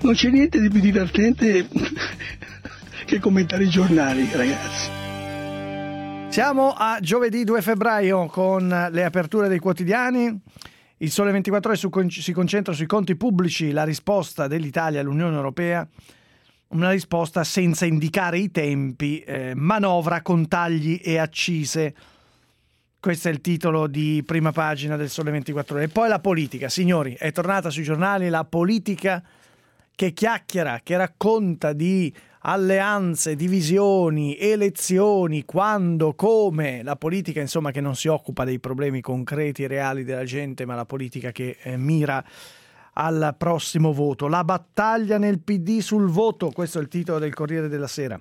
Non c'è niente di più divertente che commentare i giornali, ragazzi. Siamo a giovedì 2 febbraio con le aperture dei quotidiani. Il Sole 24 Ore si concentra sui conti pubblici, la risposta dell'Italia all'Unione Europea, una risposta senza indicare i tempi, manovra con tagli e accise. Questo è il titolo di prima pagina del Sole 24 Ore. E poi la politica, signori, è tornata sui giornali la politica che chiacchiera, che racconta di alleanze, divisioni, elezioni, quando, come, la politica insomma che non si occupa dei problemi concreti e reali della gente, ma la politica che mira al prossimo voto. La battaglia nel PD sul voto, questo è il titolo del Corriere della Sera.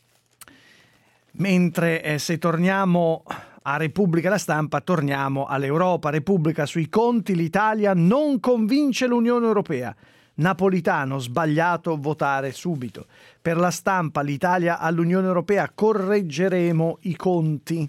Mentre se torniamo a Repubblica La Stampa, torniamo all'Europa. Repubblica sui conti, l'Italia non convince l'Unione Europea. Napolitano, sbagliato votare subito. Per La Stampa, l'Italia all'Unione Europea, correggeremo i conti.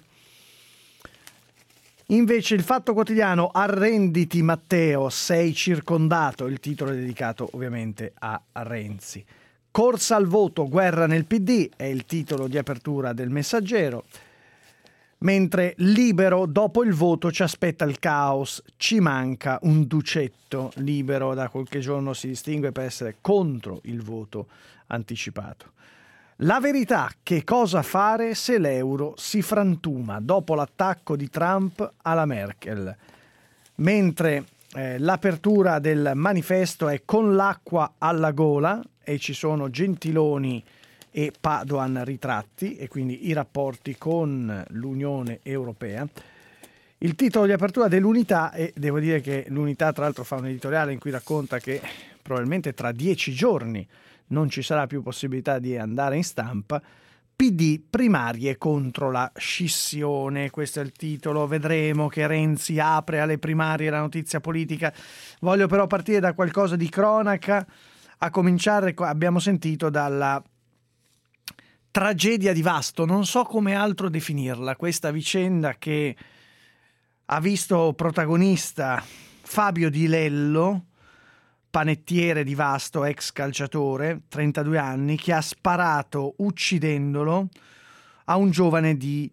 Invece il Fatto Quotidiano, arrenditi Matteo, sei circondato, il titolo è dedicato ovviamente a Renzi. Corsa al voto, guerra nel PD, è il titolo di apertura del Messaggero. Mentre Libero, dopo il voto ci aspetta il caos, ci manca un Ducetto. Libero da qualche giorno si distingue per essere contro il voto anticipato. La Verità, che cosa fare se l'euro si frantuma dopo l'attacco di Trump alla Merkel. Mentre l'apertura del Manifesto è con l'acqua alla gola e ci sono Gentiloni e Padoan ritratti e quindi i rapporti con l'Unione Europea. Il titolo di apertura dell'Unità, e devo dire che l'Unità tra l'altro fa un editoriale in cui racconta che probabilmente tra 10 giorni non ci sarà più possibilità di andare in stampa. PD, primarie contro la scissione, questo è il titolo. Vedremo che Renzi apre alle primarie la notizia politica. Voglio però partire da qualcosa di cronaca, a cominciare, abbiamo sentito, dalla tragedia di Vasto, non so come altro definirla, questa vicenda che ha visto protagonista Fabio Di Lello, panettiere di Vasto, ex calciatore, 32 anni, che ha sparato uccidendolo a un giovane di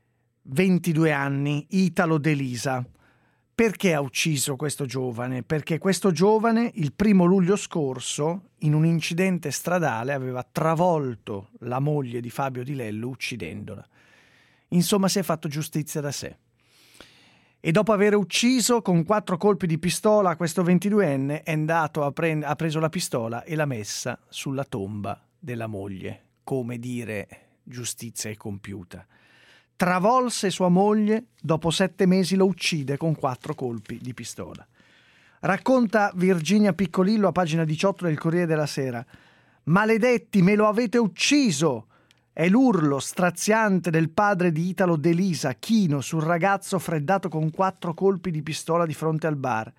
22 anni, Italo De Lisa. Perché ha ucciso questo giovane? Perché questo giovane il 1° luglio scorso, in un incidente stradale, aveva travolto la moglie di Fabio Di Lello uccidendola. Insomma, si è fatto giustizia da sé. E dopo aver ucciso con 4 colpi di pistola questo 22enne, è andato ha preso la pistola e l'ha messa sulla tomba della moglie. Come dire, giustizia è compiuta. Travolse sua moglie, dopo 7 mesi lo uccide con 4 colpi di pistola. Racconta Virginia Piccolillo a pagina 18 del Corriere della Sera. Maledetti, me lo avete ucciso! È l'urlo straziante del padre di Italo De Lisa, chino sul ragazzo freddato con 4 colpi di pistola di fronte al bar.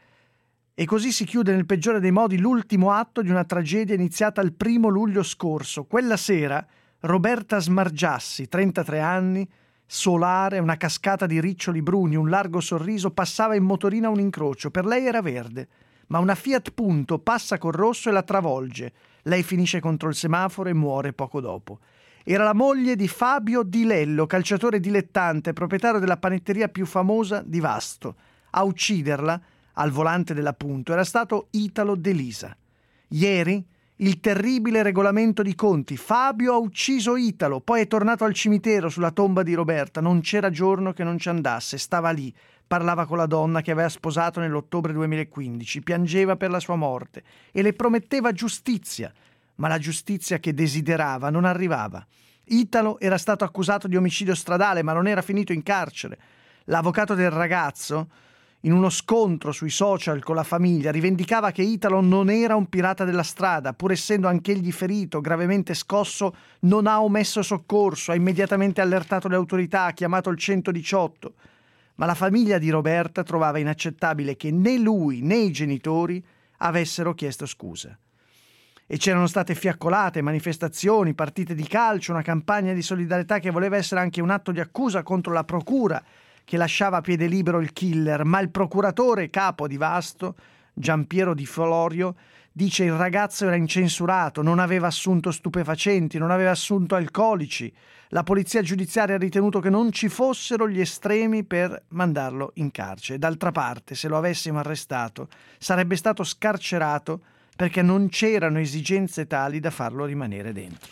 E così si chiude nel peggiore dei modi l'ultimo atto di una tragedia iniziata il 1° luglio scorso. Quella sera Roberta Smargiassi, 33 anni, solare, una cascata di riccioli bruni, un largo sorriso, passava in motorina a un incrocio. Per lei era verde, ma una Fiat Punto passa col rosso e la travolge. Lei finisce contro il semaforo e muore poco dopo. Era la moglie di Fabio Di Lello, calciatore dilettante, proprietario della panetteria più famosa di Vasto. A ucciderla, al volante della Punto, era stato Italo De Lisa. Ieri il terribile regolamento di conti. Fabio ha ucciso Italo, poi è tornato al cimitero sulla tomba di Roberta. Non c'era giorno che non ci andasse, stava lì, parlava con la donna che aveva sposato nell'ottobre 2015, piangeva per la sua morte e le prometteva giustizia, ma la giustizia che desiderava non arrivava. Italo era stato accusato di omicidio stradale, ma non era finito in carcere. L'avvocato del ragazzo, in uno scontro sui social con la famiglia, rivendicava che Italo non era un pirata della strada, pur essendo anch'egli ferito, gravemente scosso, non ha omesso soccorso, ha immediatamente allertato le autorità, ha chiamato il 118. Ma la famiglia di Roberta trovava inaccettabile che né lui né i genitori avessero chiesto scusa. E c'erano state fiaccolate, manifestazioni, partite di calcio, una campagna di solidarietà che voleva essere anche un atto di accusa contro la procura che lasciava a piede libero il killer, ma il procuratore capo di Vasto, Giampiero Di Florio, Dice il ragazzo era incensurato, non aveva assunto stupefacenti, non aveva assunto alcolici. La polizia giudiziaria ha ritenuto che non ci fossero gli estremi per mandarlo in carcere. D'altra parte, se lo avessimo arrestato, sarebbe stato scarcerato perché non c'erano esigenze tali da farlo rimanere dentro.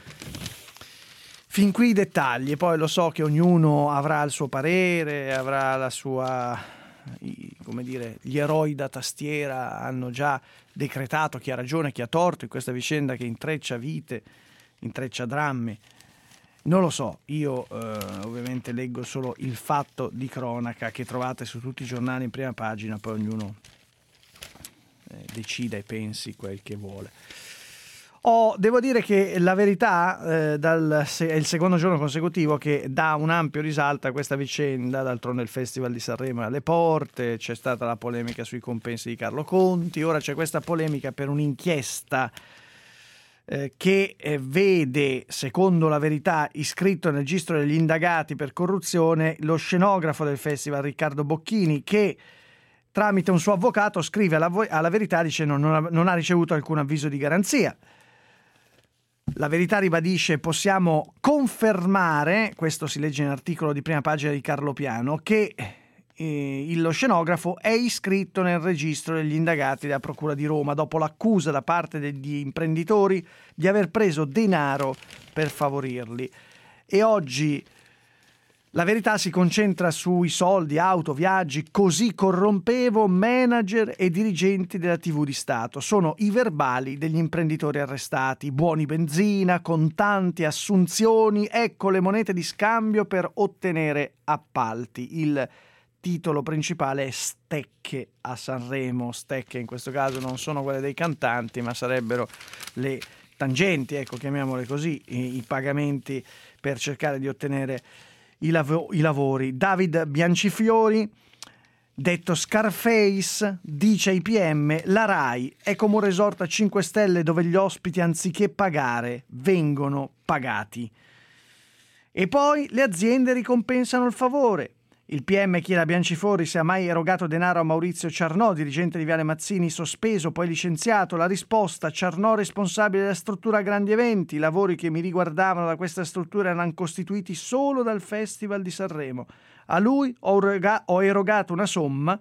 Fin qui i dettagli, poi lo so che ognuno avrà il suo parere, avrà la sua, come dire, gli eroi da tastiera hanno già decretato chi ha ragione, chi ha torto in questa vicenda che intreccia vite, intreccia drammi. Non lo so, io ovviamente leggo solo il fatto di cronaca che trovate su tutti i giornali in prima pagina, poi ognuno decida e pensi quel che vuole. Devo dire che La Verità è il secondo giorno consecutivo che dà un ampio risalto a questa vicenda. D'altronde il Festival di Sanremo è alle porte, c'è stata la polemica sui compensi di Carlo Conti, ora c'è questa polemica per un'inchiesta che vede, secondo La Verità, iscritto nel registro degli indagati per corruzione lo scenografo del festival Riccardo Bocchini, che tramite un suo avvocato scrive alla Verità, dice non ha ricevuto alcun avviso di garanzia. La Verità ribadisce: possiamo confermare, questo si legge in un articolo di prima pagina di Carlo Piano, che lo scenografo è iscritto nel registro degli indagati della Procura di Roma dopo l'accusa da parte degli imprenditori di aver preso denaro per favorirli. E oggi La Verità si concentra sui soldi, auto, viaggi, così corrompevo manager e dirigenti della TV di Stato. Sono i verbali degli imprenditori arrestati, buoni benzina, contanti, assunzioni, ecco le monete di scambio per ottenere appalti. Il titolo principale è Stecche a Sanremo. Stecche in questo caso non sono quelle dei cantanti, ma sarebbero le tangenti, ecco, chiamiamole così, i pagamenti per cercare di ottenere i lavori. David Biancifiori, detto Scarface, dice ai PM: la RAI è come un resort a 5 stelle dove gli ospiti, anziché pagare, vengono pagati. E poi le aziende ricompensano il favore. Il PM chiede a Biancifiori se ha mai erogato denaro a Maurizio Ciarnò, dirigente di Viale Mazzini, sospeso, poi licenziato. La risposta: Ciarnò responsabile della struttura grandi eventi. I lavori che mi riguardavano da questa struttura erano costituiti solo dal Festival di Sanremo. A lui ho erogato una somma,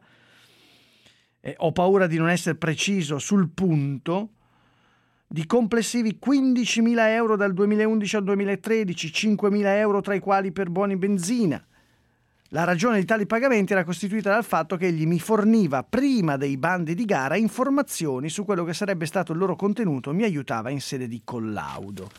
ho paura di non essere preciso sul punto, di complessivi 15.000 euro dal 2011 al 2013, 5.000 euro tra i quali per buoni benzina. La ragione di tali pagamenti era costituita dal fatto che egli mi forniva, prima dei bandi di gara, informazioni su quello che sarebbe stato il loro contenuto, mi aiutava in sede di collaudo.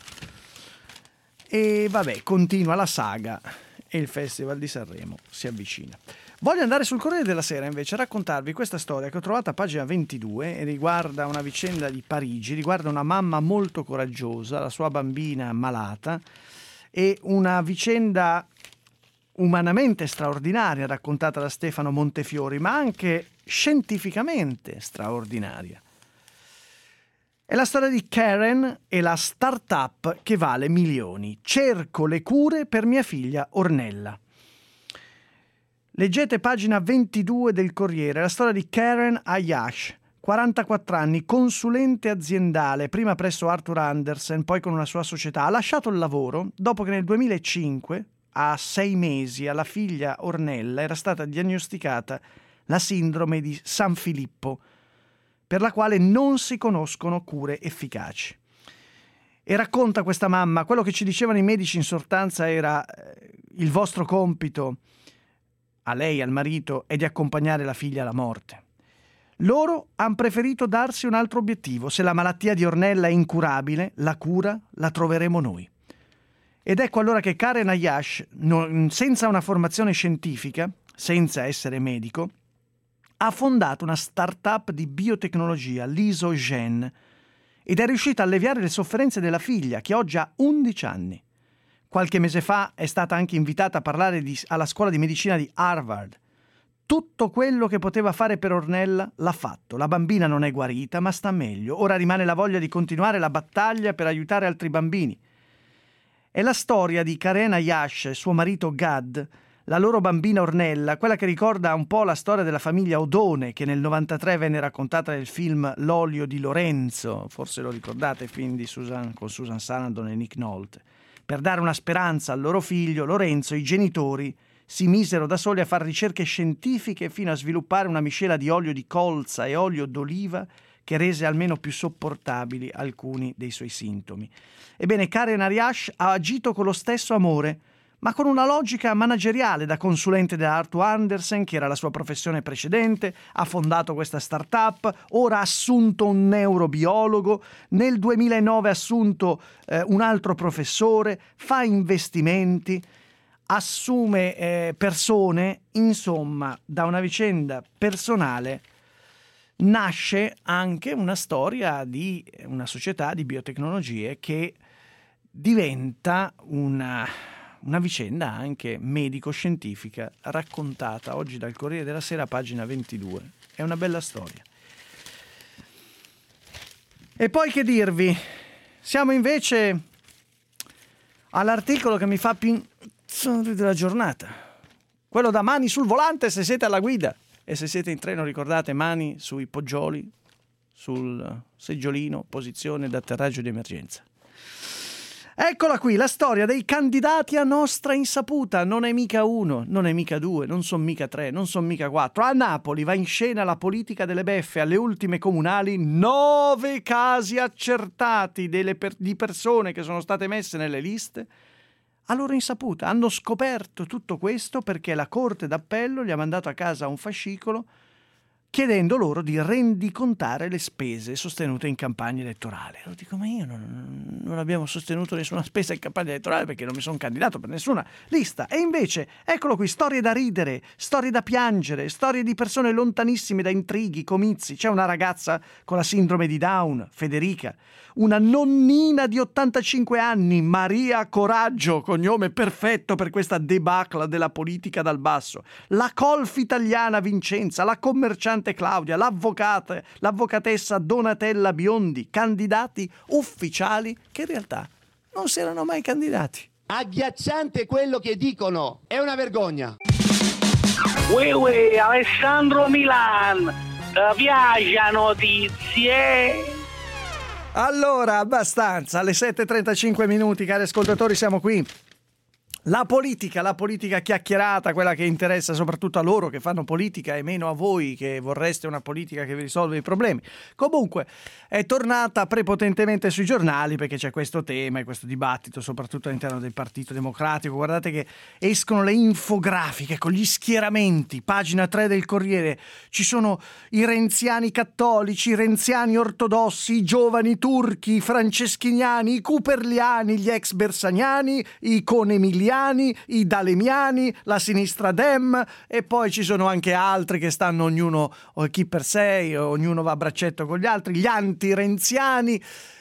E vabbè, continua la saga e il Festival di Sanremo si avvicina. Voglio andare sul Corriere della Sera invece a raccontarvi questa storia che ho trovato a pagina 22 e riguarda una vicenda di Parigi, riguarda una mamma molto coraggiosa, la sua bambina malata, e una vicenda umanamente straordinaria raccontata da Stefano Montefiori, ma anche scientificamente straordinaria. È la storia di Karen e la start-up che vale milioni. Cerco le cure per mia figlia Ornella. Leggete pagina 22 del Corriere, la storia di Karen Ayash, 44 anni, consulente aziendale, prima presso Arthur Andersen, poi con una sua società. Ha lasciato il lavoro dopo che nel 2005, a 6 mesi, alla figlia Ornella era stata diagnosticata la sindrome di San Filippo, per la quale non si conoscono cure efficaci. E racconta questa mamma: quello che ci dicevano i medici in sostanza era: il vostro compito, a lei e al marito, è di accompagnare la figlia alla morte. Loro hanno preferito darsi un altro obiettivo: se la malattia di Ornella è incurabile, la cura la troveremo noi. Ed ecco allora che Karen Ayash, senza una formazione scientifica, senza essere medico, ha fondato una start-up di biotecnologia, l'Isogen, ed è riuscita a alleviare le sofferenze della figlia, che oggi ha 11 anni. Qualche mese fa è stata anche invitata a parlare alla scuola di medicina di Harvard. Tutto quello che poteva fare per Ornella l'ha fatto. La bambina non è guarita, ma sta meglio. Ora rimane la voglia di continuare la battaglia per aiutare altri bambini. È la storia di Karen Ayash e suo marito Gad, la loro bambina Ornella, quella che ricorda un po' la storia della famiglia Odone, che nel 93 venne raccontata nel film L'olio di Lorenzo, forse lo ricordate, film di con Susan Sarandon e Nick Nolte. Per dare una speranza al loro figlio Lorenzo, i genitori si misero da soli a fare ricerche scientifiche fino a sviluppare una miscela di olio di colza e olio d'oliva che rese almeno più sopportabili alcuni dei suoi sintomi. Ebbene, Karen Arias ha agito con lo stesso amore, ma con una logica manageriale. Da consulente da Arthur Andersen, che era la sua professione precedente, ha fondato questa startup, ora ha assunto un neurobiologo, nel 2009 ha assunto un altro professore, fa investimenti, assume persone, insomma, da una vicenda personale nasce anche una storia di una società di biotecnologie che diventa una vicenda anche medico-scientifica raccontata oggi dal Corriere della Sera, pagina 22. È una bella storia. E poi che dirvi? Siamo invece all'articolo che mi fa più della giornata. Quello da mani sul volante se siete alla guida. E se siete in treno ricordate, mani sui poggioli, sul seggiolino, posizione d'atterraggio di emergenza. Eccola qui, la storia dei candidati a nostra insaputa. Non è mica uno, non è mica due, non sono mica tre, non sono mica quattro. A Napoli va in scena la politica delle beffe. Alle ultime comunali 9 casi accertati di persone che sono state messe nelle liste a loro insaputa. Hanno scoperto tutto questo perché la Corte d'Appello gli ha mandato a casa un fascicolo chiedendo loro di rendicontare le spese sostenute in campagna elettorale. Lo dico, ma io non abbiamo sostenuto nessuna spesa in campagna elettorale perché non mi sono candidato per nessuna lista. E invece, eccolo qui, storie da ridere, storie da piangere, storie di persone lontanissime da intrighi, comizi. C'è una ragazza con la sindrome di Down, Federica, una nonnina di 85 anni, Maria Coraggio, cognome perfetto per questa debacle della politica dal basso, la colf italiana Vincenza, la commerciante Claudia, l'avvocatessa Donatella Biondi, candidati ufficiali che in realtà non si erano mai candidati. Agghiacciante quello che dicono, è una vergogna. Uè, Alessandro Milan, piace notizie? Allora, abbastanza, alle 7:35 minuti, cari ascoltatori, siamo qui. La politica chiacchierata, quella che interessa soprattutto a loro che fanno politica e meno a voi che vorreste una politica che vi risolve i problemi. Comunque è tornata prepotentemente sui giornali perché c'è questo tema e questo dibattito soprattutto all'interno del Partito Democratico. Guardate che escono le infografiche con gli schieramenti, pagina 3 del Corriere. Ci sono i renziani cattolici, i renziani ortodossi, i giovani turchi, i franceschiniani, i cooperliani, gli ex bersaniani, i conemiliani, i dalemiani, la sinistra Dem, e poi ci sono anche altri che stanno ognuno chi per sé, ognuno va a braccetto con gli altri, gli anti-renziani.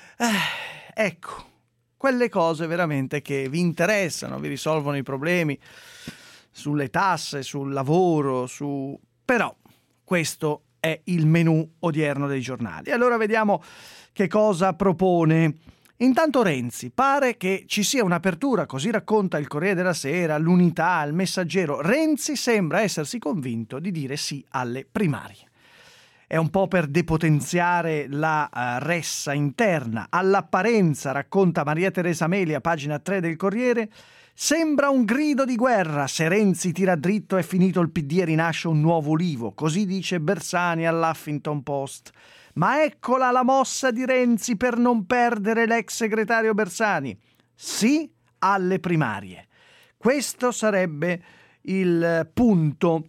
Ecco, quelle cose veramente che vi interessano, vi risolvono i problemi sulle tasse, sul lavoro, però questo è il menù odierno dei giornali. Allora vediamo che cosa propone. Intanto Renzi, pare che ci sia un'apertura, così racconta il Corriere della Sera, l'Unità, il Messaggero. Renzi sembra essersi convinto di dire sì alle primarie. È un po' per depotenziare la ressa interna. All'apparenza, racconta Maria Teresa Meli a pagina 3 del Corriere, sembra un grido di guerra. Se Renzi tira dritto è finito il PD e rinasce un nuovo Ulivo. Così dice Bersani all'Huffington Post. Ma eccola la mossa di Renzi per non perdere l'ex segretario Bersani. Sì alle primarie. Questo sarebbe il punto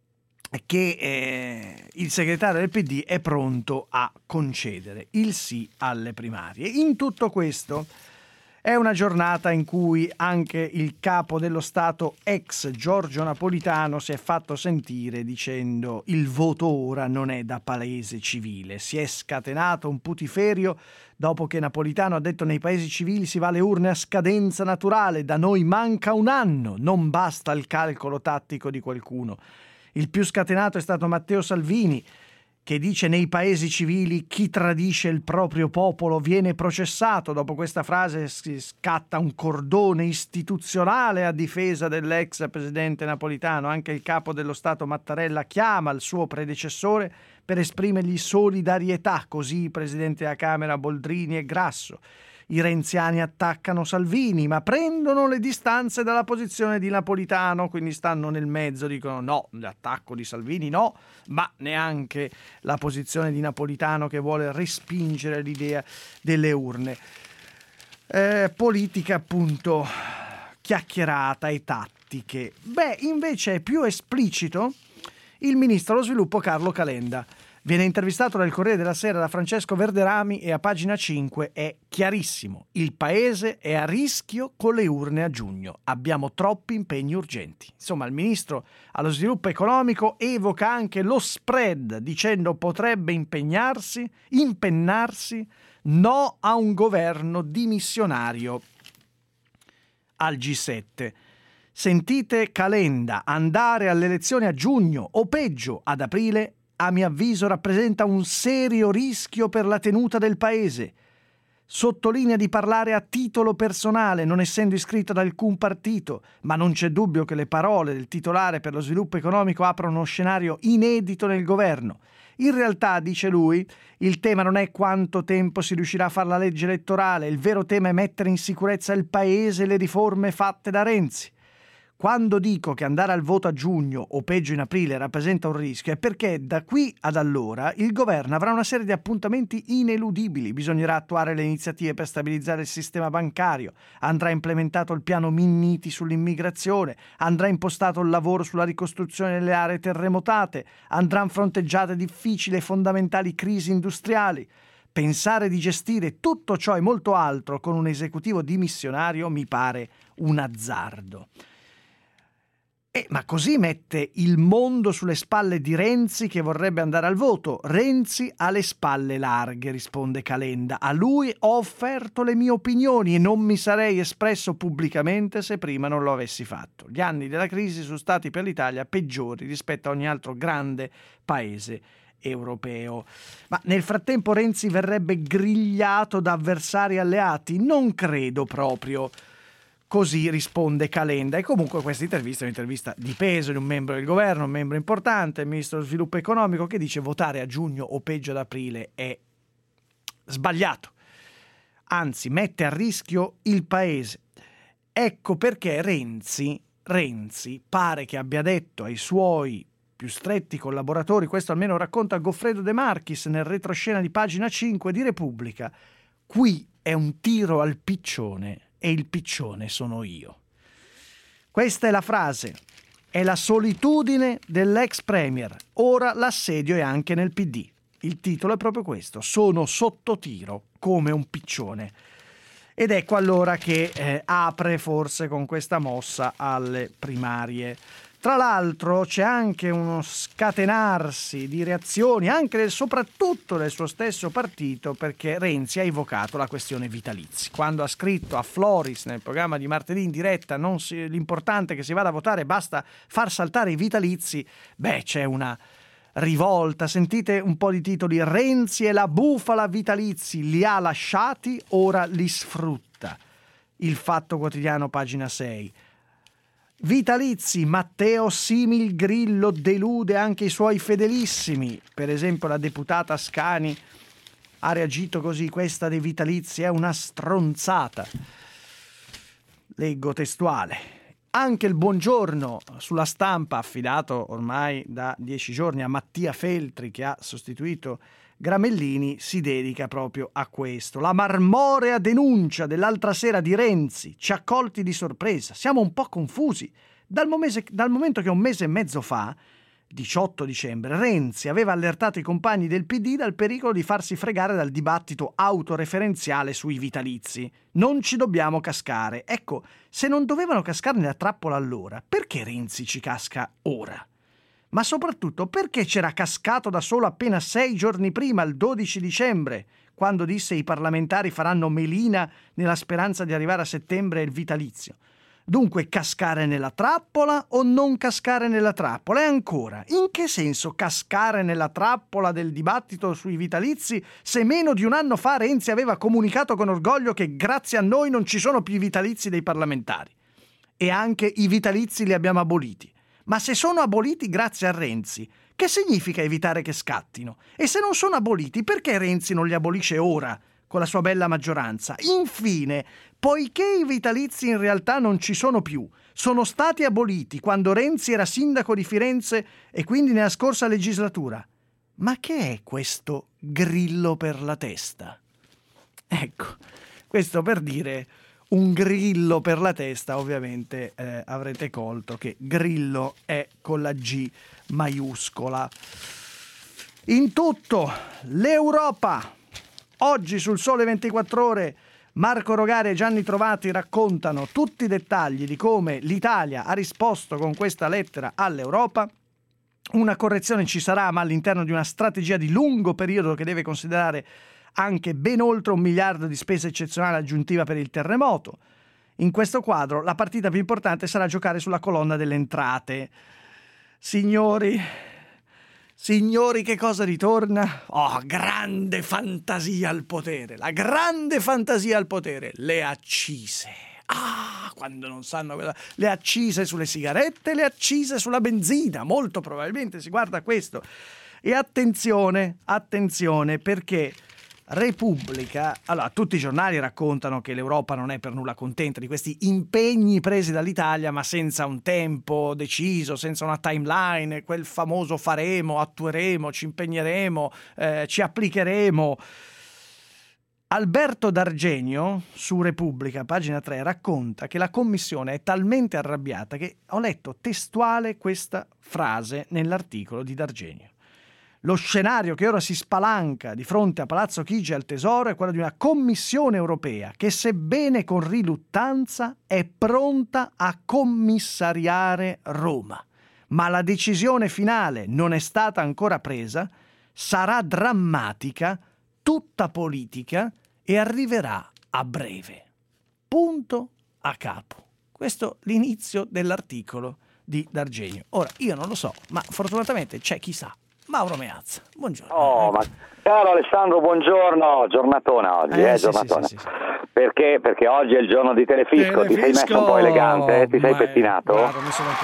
che il segretario del PD è pronto a concedere, il sì alle primarie. In tutto questo è una giornata in cui anche il capo dello Stato ex Giorgio Napolitano si è fatto sentire dicendo il voto ora non è da paese civile. Si è scatenato un putiferio dopo che Napolitano ha detto nei paesi civili si va alle urne a scadenza naturale, da noi manca un anno, non basta il calcolo tattico di qualcuno. Il più scatenato è stato Matteo Salvini, che dice nei paesi civili chi tradisce il proprio popolo viene processato. Dopo questa frase si scatta un cordone istituzionale a difesa dell'ex presidente napolitano. Anche il capo dello Stato Mattarella chiama il suo predecessore per esprimergli solidarietà, così i presidenti della Camera Boldrini e Grasso. I renziani attaccano Salvini, ma prendono le distanze dalla posizione di Napolitano, quindi stanno nel mezzo, dicono no, l'attacco di Salvini no, ma neanche la posizione di Napolitano che vuole respingere l'idea delle urne. Politica appunto chiacchierata e tattiche. Invece è più esplicito il ministro dello sviluppo Carlo Calenda. Viene intervistato dal Corriere della Sera da Francesco Verderami e a pagina 5 è chiarissimo. Il paese è a rischio con le urne a giugno. Abbiamo troppi impegni urgenti. Insomma, il ministro allo sviluppo economico evoca anche lo spread, dicendo potrebbe impennarsi no a un governo dimissionario al G7. Sentite Calenda, andare alle elezioni a giugno o peggio ad aprile a mio avviso rappresenta un serio rischio per la tenuta del paese. Sottolinea di parlare a titolo personale, non essendo iscritto ad alcun partito, ma non c'è dubbio che le parole del titolare per lo sviluppo economico aprono uno scenario inedito nel governo. In realtà, dice lui, il tema non è quanto tempo si riuscirà a fare la legge elettorale, il vero tema è mettere in sicurezza il paese e le riforme fatte da Renzi. Quando dico che andare al voto a giugno o peggio in aprile rappresenta un rischio è perché da qui ad allora il governo avrà una serie di appuntamenti ineludibili. Bisognerà attuare le iniziative per stabilizzare il sistema bancario, andrà implementato il piano Minniti sull'immigrazione, andrà impostato il lavoro sulla ricostruzione delle aree terremotate, andranno fronteggiate difficili e fondamentali crisi industriali. Pensare di gestire tutto ciò e molto altro con un esecutivo dimissionario mi pare un azzardo. Ma così mette il mondo sulle spalle di Renzi che vorrebbe andare al voto. Renzi ha le spalle larghe, risponde Calenda. A lui ho offerto le mie opinioni e non mi sarei espresso pubblicamente se prima non lo avessi fatto. Gli anni della crisi sono stati per l'Italia peggiori rispetto a ogni altro grande paese europeo. Ma nel frattempo Renzi verrebbe grigliato da avversari alleati? Non credo proprio. Così risponde Calenda. E comunque questa intervista è un'intervista di peso di un membro del governo, un membro importante, il ministro dello sviluppo economico, che dice votare a giugno o peggio ad aprile è sbagliato. Anzi, mette a rischio il paese. Ecco perché Renzi pare che abbia detto ai suoi più stretti collaboratori, questo almeno racconta Goffredo De Marchis nel retroscena di pagina 5 di Repubblica, qui è un tiro al piccione e il piccione sono io. Questa è la frase. È la solitudine dell'ex premier. Ora l'assedio è anche nel PD. Il titolo è proprio questo. Sono sotto tiro come un piccione. Ed ecco allora che apre forse con questa mossa alle primarie. Tra l'altro c'è anche uno scatenarsi di reazioni anche soprattutto del suo stesso partito, perché Renzi ha evocato la questione vitalizi. Quando ha scritto a Floris nel programma di martedì in diretta l'importante è che si vada a votare, basta far saltare i vitalizi, c'è una rivolta. Sentite un po' di titoli. Renzi è la bufala vitalizi, li ha lasciati, ora li sfrutta. Il Fatto Quotidiano, pagina 6. Vitalizi, Matteo simil Grillo delude anche i suoi fedelissimi. Per esempio la deputata Scani ha reagito così: questa dei vitalizi è una stronzata. Leggo testuale. Anche il Buongiorno sulla Stampa, affidato ormai da 10 giorni a Mattia Feltri, che ha sostituito Gramellini, si dedica proprio a questo. La marmorea denuncia dell'altra sera di Renzi ci ha colti di sorpresa, siamo un po' confusi. Dal momento che un mese e mezzo fa, 18 dicembre, Renzi aveva allertato i compagni del PD dal pericolo di farsi fregare dal dibattito autoreferenziale sui vitalizi. Non ci dobbiamo cascare. Ecco, se non dovevano cascare nella trappola allora, perché Renzi ci casca ora? Ma soprattutto perché c'era cascato da solo appena 6 giorni prima, il 12 dicembre, quando disse i parlamentari faranno melina nella speranza di arrivare a settembre e il vitalizio. Dunque, cascare nella trappola o non cascare nella trappola? E ancora, in che senso cascare nella trappola del dibattito sui vitalizi se meno di un anno fa Renzi aveva comunicato con orgoglio che grazie a noi non ci sono più i vitalizi dei parlamentari? E anche i vitalizi li abbiamo aboliti. Ma se sono aboliti grazie a Renzi, che significa evitare che scattino? E se non sono aboliti, perché Renzi non li abolisce ora, con la sua bella maggioranza? Infine, poiché i vitalizi in realtà non ci sono più, sono stati aboliti quando Renzi era sindaco di Firenze e quindi nella scorsa legislatura, ma che è questo grillo per la testa? Ecco, questo per dire un grillo per la testa, ovviamente avrete colto che grillo è con la G maiuscola. In tutto, l'Europa. Oggi sul Sole 24 Ore Marco Rogari e Gianni Trovati raccontano tutti i dettagli di come l'Italia ha risposto con questa lettera all'Europa. Una correzione ci sarà, ma all'interno di una strategia di lungo periodo che deve considerare anche ben oltre 1 miliardo di spesa eccezionale aggiuntiva per il terremoto. In questo quadro la partita più importante sarà giocare sulla colonna delle entrate. Signori, che cosa ritorna? Oh, grande fantasia al potere, la grande fantasia al potere, le accise. Quando non sanno le accise sulle sigarette, le accise sulla benzina, molto probabilmente si guarda questo. E attenzione, perché Repubblica, allora tutti i giornali raccontano che l'Europa non è per nulla contenta di questi impegni presi dall'Italia, ma senza un tempo deciso, senza una timeline, quel famoso faremo, attueremo, ci impegneremo, ci applicheremo. Alberto D'Argenio su Repubblica, pagina 3, racconta che la Commissione è talmente arrabbiata che ho letto testuale questa frase nell'articolo di D'Argenio. Lo scenario che ora si spalanca di fronte a Palazzo Chigi e al Tesoro è quello di una Commissione europea che, sebbene con riluttanza, è pronta a commissariare Roma. Ma la decisione finale non è stata ancora presa, sarà drammatica, tutta politica e arriverà a breve. Punto a capo. Questo è l'inizio dell'articolo di D'Argenio. Ora, io non lo so, ma fortunatamente c'è chi sa. Mauro Meazza, buongiorno. Oh, ma caro Alessandro, buongiorno, giornatona oggi, giornatona. Sì. Perché oggi è il giorno di Telefisco, ti sei messo un po' elegante, ti sei pettinato? Guarda, mi sono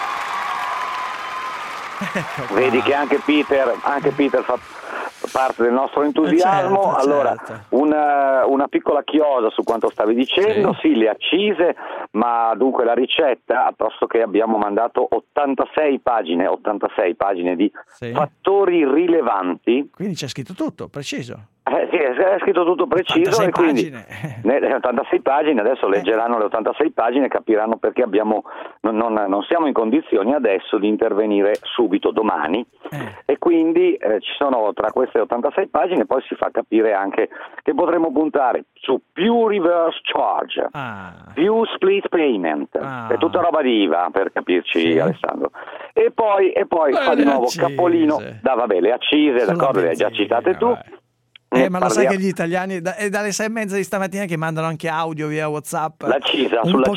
pettinato. Vedi che anche Peter fa parte del nostro entusiasmo. Certo, allora, certo. Una piccola chiosa su quanto stavi dicendo, sì, le accise, ma dunque la ricetta, posto che abbiamo mandato 86 pagine di fattori rilevanti. Quindi c'è scritto tutto, preciso. Sì, è scritto tutto preciso e quindi nelle 86 pagine adesso leggeranno le 86 pagine e capiranno perché non siamo in condizioni adesso di intervenire subito domani e quindi ci sono tra queste 86 pagine, poi si fa capire anche che potremo puntare su più reverse charge, più split payment, è tutta roba di IVA per capirci, sì. Alessandro, e poi fa di nuovo accise. Capolino vabbè, le accise, d'accordo, le hai già citate tu. Ma lo sai che gli italiani è dalle 6:30 di stamattina che mandano anche audio via WhatsApp. L'accisa,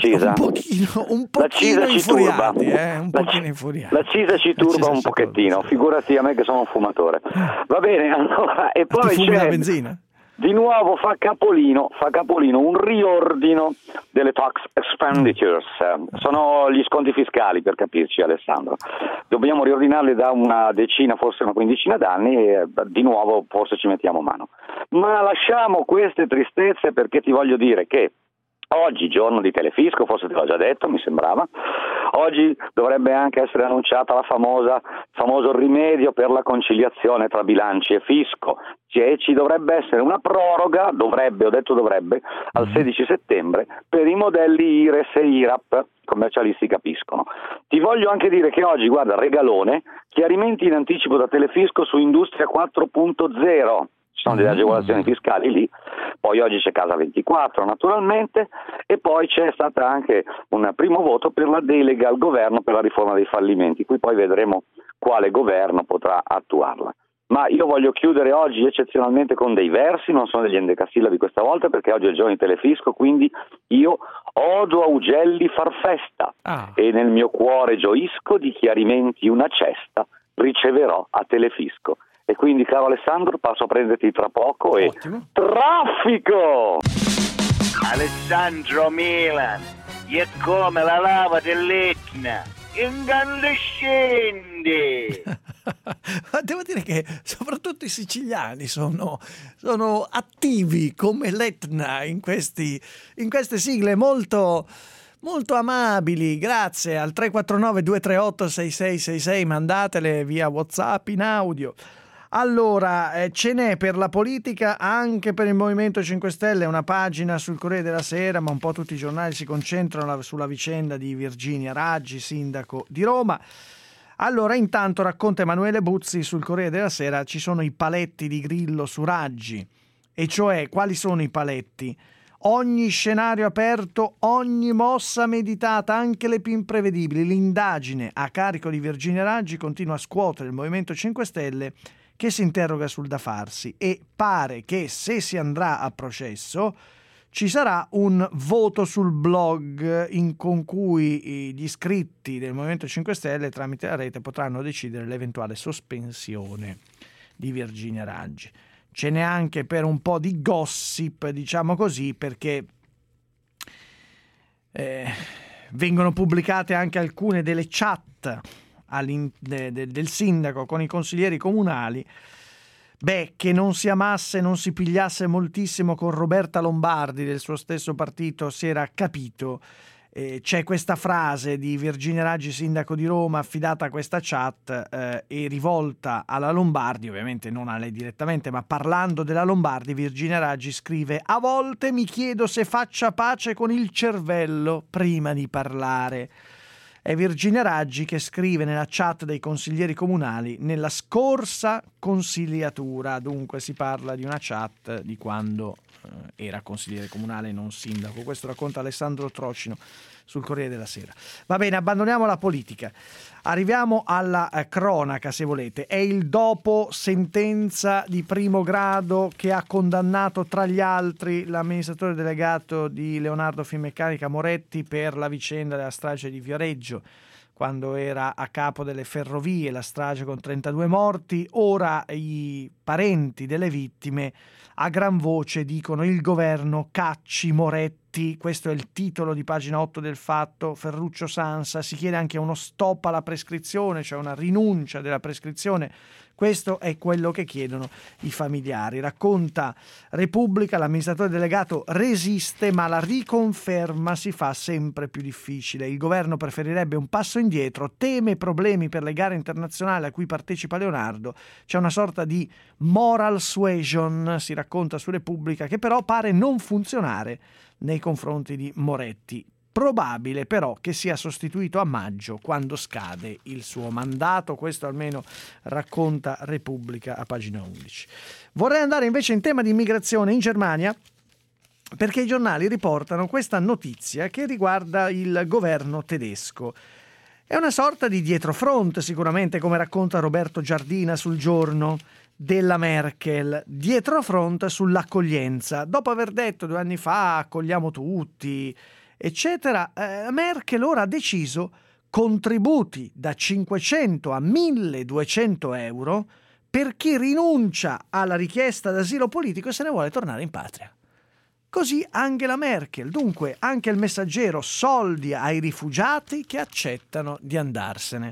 un pochino infuriati, un pochino infuriati. L'accisa ci turba un pochettino, figurati a me che sono un fumatore. Va bene, allora, e poi c'è la benzina? Di nuovo fa capolino un riordino delle tax expenditures, sono gli sconti fiscali per capirci, Alessandro. Dobbiamo riordinarli da una decina, forse una quindicina d'anni e di nuovo forse ci mettiamo mano. Ma lasciamo queste tristezze perché ti voglio dire che oggi, giorno di Telefisco, forse te l'ho già detto, mi sembrava, oggi dovrebbe anche essere annunciata la famoso rimedio per la conciliazione tra bilanci e fisco. Ci dovrebbe essere una proroga, al 16 settembre per i modelli IRES e IRAP, commercialisti capiscono. Ti voglio anche dire che oggi, guarda, regalone, chiarimenti in anticipo da Telefisco su Industria 4.0. Ci sono delle agevolazioni fiscali lì, poi oggi c'è Casa 24 naturalmente e poi c'è stata anche un primo voto per la delega al governo per la riforma dei fallimenti, qui poi vedremo quale governo potrà attuarla. ma io voglio chiudere oggi eccezionalmente con dei versi, non sono degli endecasillabi questa volta perché oggi è il giorno di Telefisco, quindi io odo a ugelli far festa e nel mio cuore gioisco di chiarimenti una cesta riceverò a Telefisco. E quindi, caro Alessandro, passo a prenderti tra poco e traffico! Alessandro Milan, è come la lava dell'Etna, incandescente! Devo dire che soprattutto i siciliani sono attivi come l'Etna in queste sigle molto amabili. Grazie al 349 238 6666, mandatele via WhatsApp in audio. Allora, ce n'è per la politica, anche per il Movimento 5 Stelle, una pagina sul Corriere della Sera, ma un po' tutti i giornali si concentrano sulla vicenda di Virginia Raggi, sindaco di Roma. Allora, intanto racconta Emanuele Buzzi sul Corriere della Sera, ci sono i paletti di Grillo su Raggi, e cioè quali sono i paletti? Ogni scenario aperto, ogni mossa meditata, anche le più imprevedibili. L'indagine a carico di Virginia Raggi continua a scuotere il Movimento 5 Stelle, che si interroga sul da farsi, e pare che se si andrà a processo ci sarà un voto sul blog con cui gli iscritti del Movimento 5 Stelle tramite la rete potranno decidere l'eventuale sospensione di Virginia Raggi. Ce n'è anche per un po' di gossip, diciamo così, perché vengono pubblicate anche alcune delle chat del sindaco con i consiglieri comunali. Che non si amasse, non si pigliasse moltissimo con Roberta Lombardi del suo stesso partito si era capito. C'è questa frase di Virginia Raggi, sindaco di Roma, affidata a questa chat e rivolta alla Lombardi, ovviamente non a lei direttamente, ma parlando della Lombardi, Virginia Raggi scrive: a volte mi chiedo se faccia pace con il cervello prima di parlare. È Virginia Raggi che scrive nella chat dei consiglieri comunali nella scorsa consigliatura, dunque si parla di una chat di quando era consigliere comunale e non sindaco. Questo racconta Alessandro Trocino sul Corriere della Sera. Va bene, abbandoniamo la politica, arriviamo alla cronaca, se volete. È il dopo sentenza di primo grado che ha condannato tra gli altri l'amministratore delegato di Leonardo Finmeccanica Moretti per la vicenda della strage di Viareggio, quando era a capo delle ferrovie, la strage con 32 morti. Ora i parenti delle vittime a gran voce dicono: il governo cacci Moretti. Questo è il titolo di pagina 8 del Fatto. Ferruccio Sansa, si chiede anche uno stop alla prescrizione, cioè una rinuncia della prescrizione. Questo è quello che chiedono i familiari. Racconta Repubblica, l'amministratore delegato resiste, ma la riconferma si fa sempre più difficile. Il governo preferirebbe un passo indietro, teme problemi per le gare internazionali a cui partecipa Leonardo. C'è una sorta di moral suasion, si racconta su Repubblica, che però pare non funzionare nei confronti di Moretti. Probabile però che sia sostituito a maggio, quando scade il suo mandato. Questo almeno racconta Repubblica a pagina 11. Vorrei andare invece in tema di immigrazione in Germania, perché i giornali riportano questa notizia che riguarda il governo tedesco. È una sorta di dietrofront, sicuramente, come racconta Roberto Giardina sul Giorno, della Merkel, dietrofront sull'accoglienza. Dopo aver detto 2 anni fa accogliamo tutti, eccetera, Merkel ora ha deciso contributi da 500 a 1200 euro per chi rinuncia alla richiesta d'asilo politico e se ne vuole tornare in patria. Così Angela Merkel. Dunque anche il Messaggero: soldi ai rifugiati che accettano di andarsene.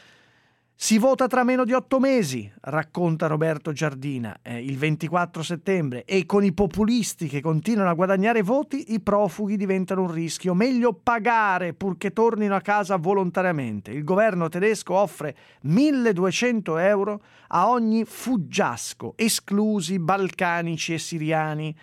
Si vota tra meno di 8 mesi, racconta Roberto Giardina, il 24 settembre, e con i populisti che continuano a guadagnare voti i profughi diventano un rischio. Meglio pagare purché tornino a casa volontariamente. Il governo tedesco offre 1200 euro a ogni fuggiasco, esclusi balcanici e siriani.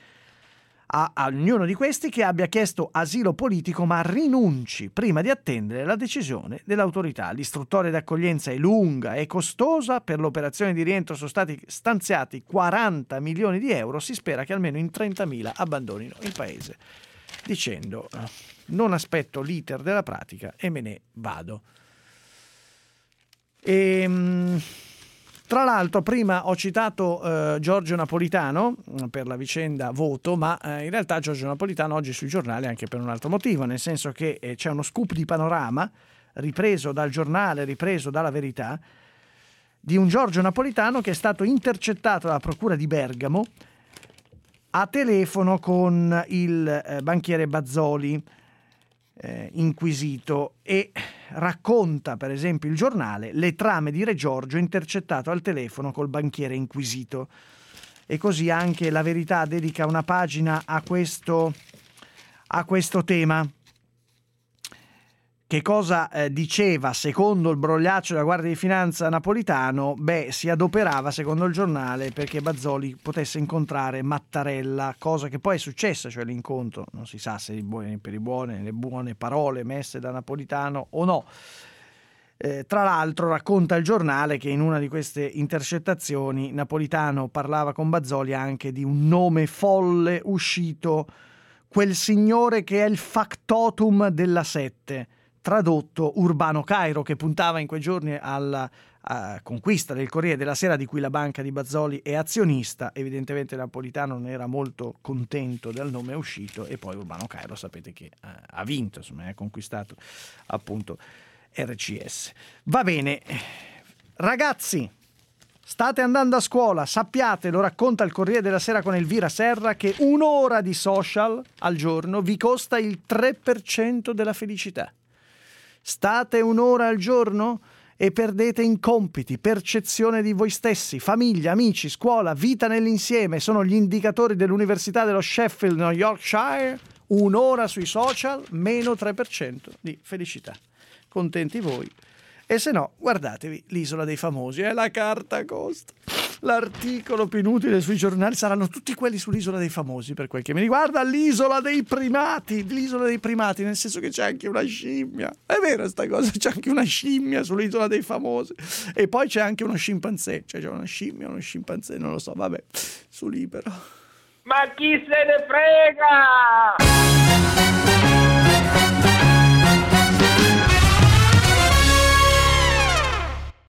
A ognuno di questi che abbia chiesto asilo politico ma rinunci prima di attendere la decisione dell'autorità. L'istruttoria d'accoglienza è lunga e costosa, per l'operazione di rientro sono stati stanziati 40 milioni di euro, si spera che almeno in 30.000 abbandonino il paese, dicendo: non aspetto l'iter della pratica e me ne vado. Tra l'altro prima ho citato Giorgio Napolitano per la vicenda voto, ma in realtà Giorgio Napolitano oggi sui giornali anche per un altro motivo, nel senso che c'è uno scoop di Panorama ripreso dal giornale, ripreso dalla Verità, di un Giorgio Napolitano che è stato intercettato dalla procura di Bergamo a telefono con il banchiere Bazzoli, inquisito, e racconta, per esempio, il giornale, le trame di Re Giorgio intercettato al telefono col banchiere inquisito. E così anche la Verità dedica una pagina a questo tema. Che cosa diceva secondo il brogliaccio della Guardia di Finanza Napolitano? Si adoperava secondo il giornale perché Bazzoli potesse incontrare Mattarella, cosa che poi è successa, cioè l'incontro, non si sa se per le buone parole messe da Napolitano o no. Tra l'altro racconta il giornale che in una di queste intercettazioni Napolitano parlava con Bazzoli anche di un nome folle uscito, quel signore che è il factotum della Sette, tradotto Urbano Cairo, che puntava in quei giorni alla conquista del Corriere della Sera, di cui la banca di Bazzoli è azionista. Evidentemente Napolitano non era molto contento del nome uscito, e poi Urbano Cairo sapete che ha vinto, insomma, ha conquistato appunto RCS. Va bene, ragazzi, state andando a scuola, sappiate, lo racconta il Corriere della Sera con Elvira Serra, che un'ora di social al giorno vi costa il 3% della felicità. State un'ora al giorno e perdete in compiti, percezione di voi stessi, famiglia, amici, scuola, vita nell'insieme. Sono gli indicatori dell'Università dello Sheffield, New Yorkshire. Un'ora sui social, meno 3% di felicità. Contenti voi. E se no, guardatevi l'Isola dei Famosi, la carta costa. L'articolo più inutile sui giornali saranno tutti quelli sull'Isola dei Famosi, per quel che mi riguarda. L'isola dei primati, nel senso che c'è anche una scimmia. È vera sta cosa, c'è anche una scimmia sull'Isola dei Famosi. E poi c'è anche uno scimpanzé, cioè c'è una scimmia, uno scimpanzé, non lo so, vabbè, su Libero. Ma chi se ne frega?